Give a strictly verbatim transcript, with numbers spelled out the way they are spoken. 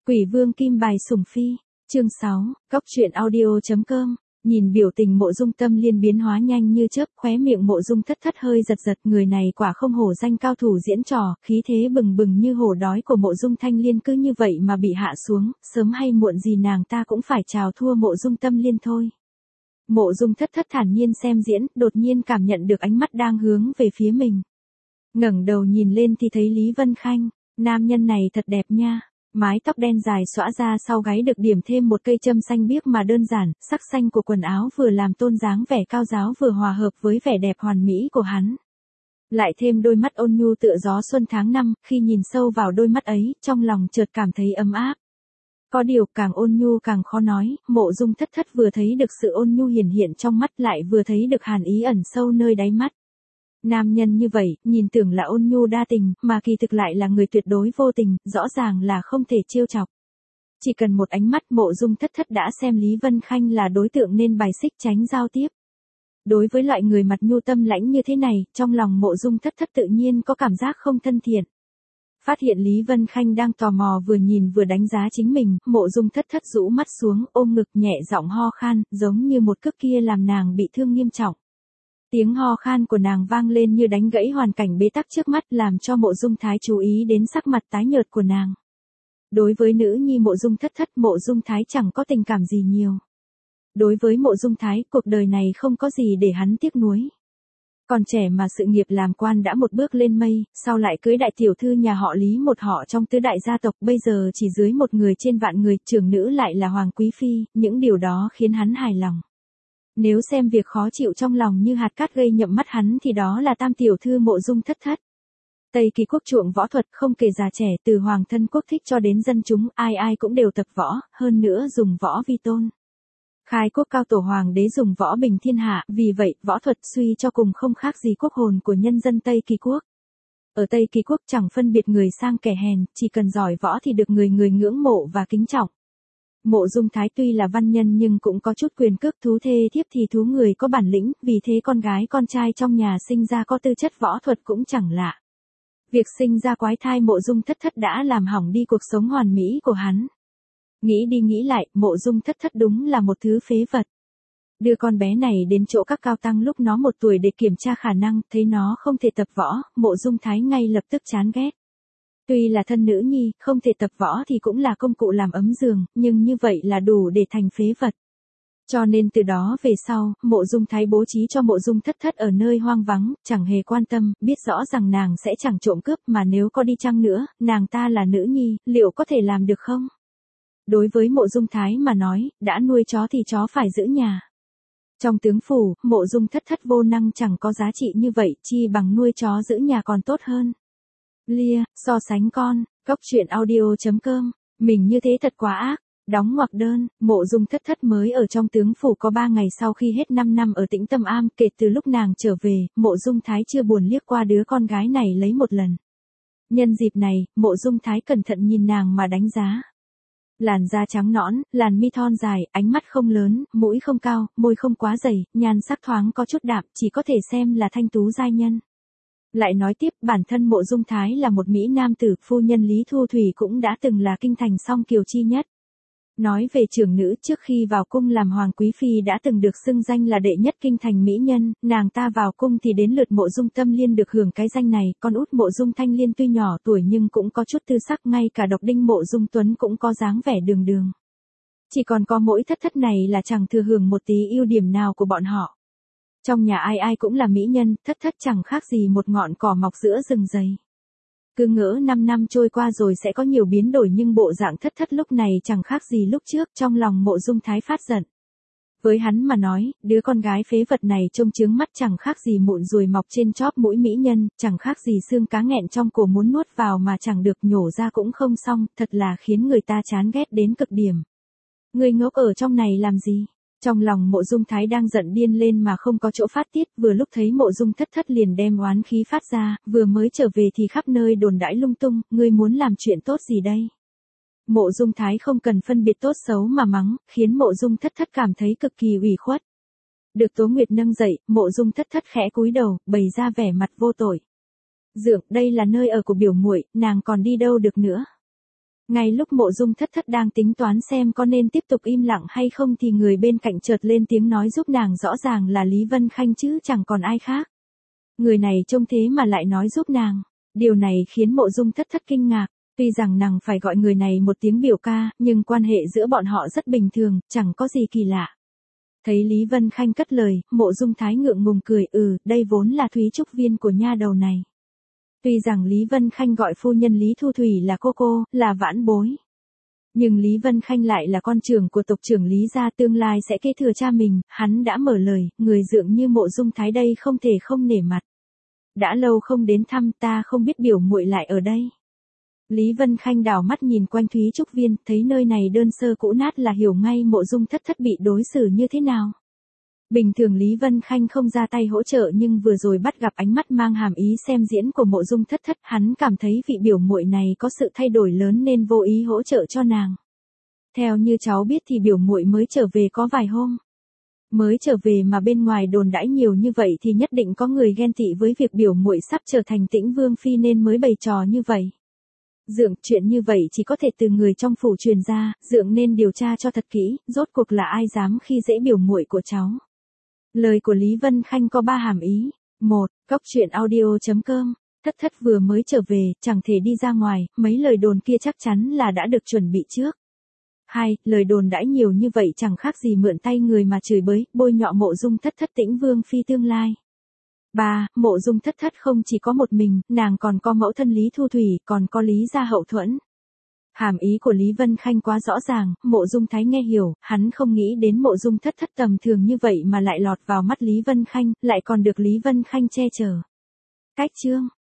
Quỷ vương kim bài sủng phi, chương sáu, cóc truyện audio chấm com. Nhìn biểu tình Mộ Dung Tâm Liên biến hóa nhanh như chớp, khóe miệng Mộ Dung Thất Thất hơi giật giật, người này quả không hổ danh cao thủ diễn trò, khí thế bừng bừng như hổ đói của Mộ Dung Thanh Liên cứ như vậy mà bị hạ xuống, sớm hay muộn gì nàng ta cũng phải chào thua Mộ Dung Tâm Liên thôi. Mộ Dung Thất Thất thản nhiên xem diễn, đột nhiên cảm nhận được ánh mắt đang hướng về phía mình. Ngẩng đầu nhìn lên thì thấy Lý Vân Khanh, nam nhân này thật đẹp nha. Mái tóc đen dài xõa ra sau gáy được điểm thêm một cây châm xanh biếc mà đơn giản, sắc xanh của quần áo vừa làm tôn dáng vẻ cao giáo vừa hòa hợp với vẻ đẹp hoàn mỹ của hắn. Lại thêm đôi mắt ôn nhu tựa gió xuân tháng năm, khi nhìn sâu vào đôi mắt ấy, trong lòng chợt cảm thấy ấm áp. Có điều càng ôn nhu càng khó nói, Mộ Dung Thất Thất vừa thấy được sự ôn nhu hiển hiện trong mắt lại vừa thấy được hàn ý ẩn sâu nơi đáy mắt. Nam nhân như vậy, nhìn tưởng là ôn nhu đa tình, mà kỳ thực lại là người tuyệt đối vô tình, rõ ràng là không thể trêu chọc. Chỉ cần một ánh mắt Mộ Dung Thất Thất đã xem Lý Vân Khanh là đối tượng nên bài xích tránh giao tiếp. Đối với loại người mặt nhu tâm lãnh như thế này, trong lòng Mộ Dung Thất Thất tự nhiên có cảm giác không thân thiện. Phát hiện Lý Vân Khanh đang tò mò vừa nhìn vừa đánh giá chính mình, Mộ Dung Thất Thất rũ mắt xuống, ôm ngực nhẹ giọng ho khan, giống như một cước kia làm nàng bị thương nghiêm trọng. Tiếng ho khan của nàng vang lên như đánh gãy hoàn cảnh bế tắc trước mắt, làm cho Mộ Dung Thái chú ý đến sắc mặt tái nhợt của nàng. Đối với nữ nhi Mộ Dung Thất Thất, Mộ Dung Thái chẳng có tình cảm gì nhiều. Đối với Mộ Dung Thái, cuộc đời này không có gì để hắn tiếc nuối. Còn trẻ mà sự nghiệp làm quan đã một bước lên mây, sau lại cưới đại tiểu thư nhà họ Lý, một họ trong tứ đại gia tộc, bây giờ chỉ dưới một người trên vạn người, trưởng nữ lại là Hoàng Quý Phi, những điều đó khiến hắn hài lòng. Nếu xem việc khó chịu trong lòng như hạt cát gây nhậm mắt hắn thì đó là tam tiểu thư Mộ Dung Thất Thất. Tây Kỳ quốc chuộng võ thuật, không kể già trẻ, từ hoàng thân quốc thích cho đến dân chúng, ai ai cũng đều tập võ, hơn nữa dùng võ vi tôn. Khai quốc cao tổ hoàng đế dùng võ bình thiên hạ, vì vậy, võ thuật suy cho cùng không khác gì quốc hồn của nhân dân Tây Kỳ quốc. Ở Tây Kỳ quốc chẳng phân biệt người sang kẻ hèn, chỉ cần giỏi võ thì được người người ngưỡng mộ và kính trọng. Mộ Dung Thái tuy là văn nhân nhưng cũng có chút quyền cước thú thê thiếp thì thú người có bản lĩnh, vì thế con gái con trai trong nhà sinh ra có tư chất võ thuật cũng chẳng lạ. Việc sinh ra quái thai Mộ Dung Thất Thất đã làm hỏng đi cuộc sống hoàn mỹ của hắn. Nghĩ đi nghĩ lại, Mộ Dung Thất Thất đúng là một thứ phế vật. Đưa con bé này đến chỗ các cao tăng lúc nó một tuổi để kiểm tra khả năng, thấy nó không thể tập võ, Mộ Dung Thái ngay lập tức chán ghét. Tuy là thân nữ nhi, không thể tập võ thì cũng là công cụ làm ấm giường, nhưng như vậy là đủ để thành phế vật. Cho nên từ đó về sau, Mộ Dung Thái bố trí cho Mộ Dung Thất Thất ở nơi hoang vắng, chẳng hề quan tâm, biết rõ rằng nàng sẽ chẳng trộm cướp, mà nếu có đi chăng nữa, nàng ta là nữ nhi, liệu có thể làm được không? Đối với Mộ Dung Thái mà nói, đã nuôi chó thì chó phải giữ nhà. Trong tướng phủ, Mộ Dung Thất Thất vô năng chẳng có giá trị như vậy, chi bằng nuôi chó giữ nhà còn tốt hơn. Lia, so sánh con, cóc truyện audio chấm com, mình như thế thật quá ác. Đóng ngoặc đơn, Mộ Dung Thất Thất mới ở trong tướng phủ có ba ngày sau khi hết năm năm ở Tĩnh Tâm Am, kể từ lúc nàng trở về, Mộ Dung Thái chưa buồn liếc qua đứa con gái này lấy một lần. Nhân dịp này, Mộ Dung Thái cẩn thận nhìn nàng mà đánh giá. Làn da trắng nõn, làn mi thon dài, ánh mắt không lớn, mũi không cao, môi không quá dày, nhan sắc thoáng có chút đạm, chỉ có thể xem là thanh tú giai nhân. Lại nói tiếp, bản thân Mộ Dung Thái là một mỹ nam tử, phu nhân Lý Thu Thủy cũng đã từng là kinh thành song kiều chi nhất. Nói về trưởng nữ, trước khi vào cung làm Hoàng Quý Phi đã từng được xưng danh là đệ nhất kinh thành mỹ nhân, nàng ta vào cung thì đến lượt Mộ Dung Tâm Liên được hưởng cái danh này, con út Mộ Dung Thanh Liên tuy nhỏ tuổi nhưng cũng có chút tư sắc, ngay cả độc đinh Mộ Dung Tuấn cũng có dáng vẻ đường đường. Chỉ còn có mỗi Thất Thất này là chẳng thừa hưởng một tí ưu điểm nào của bọn họ. Trong nhà ai ai cũng là mỹ nhân, Thất Thất chẳng khác gì một ngọn cỏ mọc giữa rừng dày. Cứ ngỡ năm năm trôi qua rồi sẽ có nhiều biến đổi nhưng bộ dạng Thất Thất lúc này chẳng khác gì lúc trước, trong lòng Mộ Dung Thái phát giận. Với hắn mà nói, đứa con gái phế vật này trông chướng mắt chẳng khác gì mụn ruồi mọc trên chóp mũi mỹ nhân, chẳng khác gì xương cá nghẹn trong cổ muốn nuốt vào mà chẳng được nhổ ra cũng không xong, thật là khiến người ta chán ghét đến cực điểm. Người ngốc ở trong này làm gì? Trong lòng Mộ Dung Thái đang giận điên lên mà không có chỗ phát tiết, vừa lúc thấy Mộ Dung Thất Thất liền đem oán khí phát ra, vừa mới trở về thì khắp nơi đồn đãi lung tung, ngươi muốn làm chuyện tốt gì đây? Mộ Dung Thái không cần phân biệt tốt xấu mà mắng, khiến Mộ Dung Thất Thất cảm thấy cực kỳ ủy khuất. Được Tố Nguyệt nâng dậy, Mộ Dung Thất Thất khẽ cúi đầu, bày ra vẻ mặt vô tội. Dượng, đây là nơi ở của biểu muội, nàng còn đi đâu được nữa? Ngay lúc Mộ Dung Thất Thất đang tính toán xem có nên tiếp tục im lặng hay không thì người bên cạnh chợt lên tiếng nói giúp nàng, rõ ràng là Lý Vân Khanh chứ chẳng còn ai khác. Người này trông thế mà lại nói giúp nàng. Điều này khiến Mộ Dung Thất Thất kinh ngạc. Tuy rằng nàng phải gọi người này một tiếng biểu ca, nhưng quan hệ giữa bọn họ rất bình thường, chẳng có gì kỳ lạ. Thấy Lý Vân Khanh cất lời, Mộ Dung Thái ngượng ngùng cười, ừ, đây vốn là Thúy Trúc Viên của nha đầu này. Tuy rằng Lý Vân Khanh gọi phu nhân Lý Thu Thủy là cô cô, là vãn bối. Nhưng Lý Vân Khanh lại là con trưởng của tộc trưởng Lý gia, tương lai sẽ kế thừa cha mình, hắn đã mở lời, người dượng như Mộ Dung Thái đây không thể không nể mặt. Đã lâu không đến thăm, ta không biết biểu muội lại ở đây. Lý Vân Khanh đảo mắt nhìn quanh Thúy Trúc Viên, thấy nơi này đơn sơ cũ nát là hiểu ngay Mộ Dung Thất Thất bị đối xử như thế nào. Bình thường Lý Vân Khanh không ra tay hỗ trợ, nhưng vừa rồi bắt gặp ánh mắt mang hàm ý xem diễn của Mộ Dung Thất Thất, hắn cảm thấy vị biểu muội này có sự thay đổi lớn nên vô ý hỗ trợ cho nàng. Theo như cháu biết thì biểu muội mới trở về có vài hôm. Mới trở về mà bên ngoài đồn đãi nhiều như vậy thì nhất định có người ghen tị với việc biểu muội sắp trở thành Tĩnh Vương phi nên mới bày trò như vậy. Dượng, chuyện như vậy chỉ có thể từ người trong phủ truyền ra, dượng nên điều tra cho thật kỹ, rốt cuộc là ai dám khi dễ biểu muội của cháu. Lời của Lý Vân Khanh có ba hàm ý. Một, Cóc truyện audio chấm com. Thất Thất vừa mới trở về, chẳng thể đi ra ngoài, mấy lời đồn kia chắc chắn là đã được chuẩn bị trước. Hai, lời đồn đãi nhiều như vậy chẳng khác gì mượn tay người mà chửi bới, bôi nhọ Mộ Dung Thất Thất Tĩnh Vương phi tương lai. Ba, Mộ Dung Thất Thất không chỉ có một mình, nàng còn có mẫu thân Lý Thu Thủy, còn có Lý gia hậu thuẫn. Hàm ý của Lý Vân Khanh quá rõ ràng, Mộ Dung Thái nghe hiểu, hắn không nghĩ đến Mộ Dung Thất Thất tầm thường như vậy mà lại lọt vào mắt Lý Vân Khanh, lại còn được Lý Vân Khanh che chở. Cách chương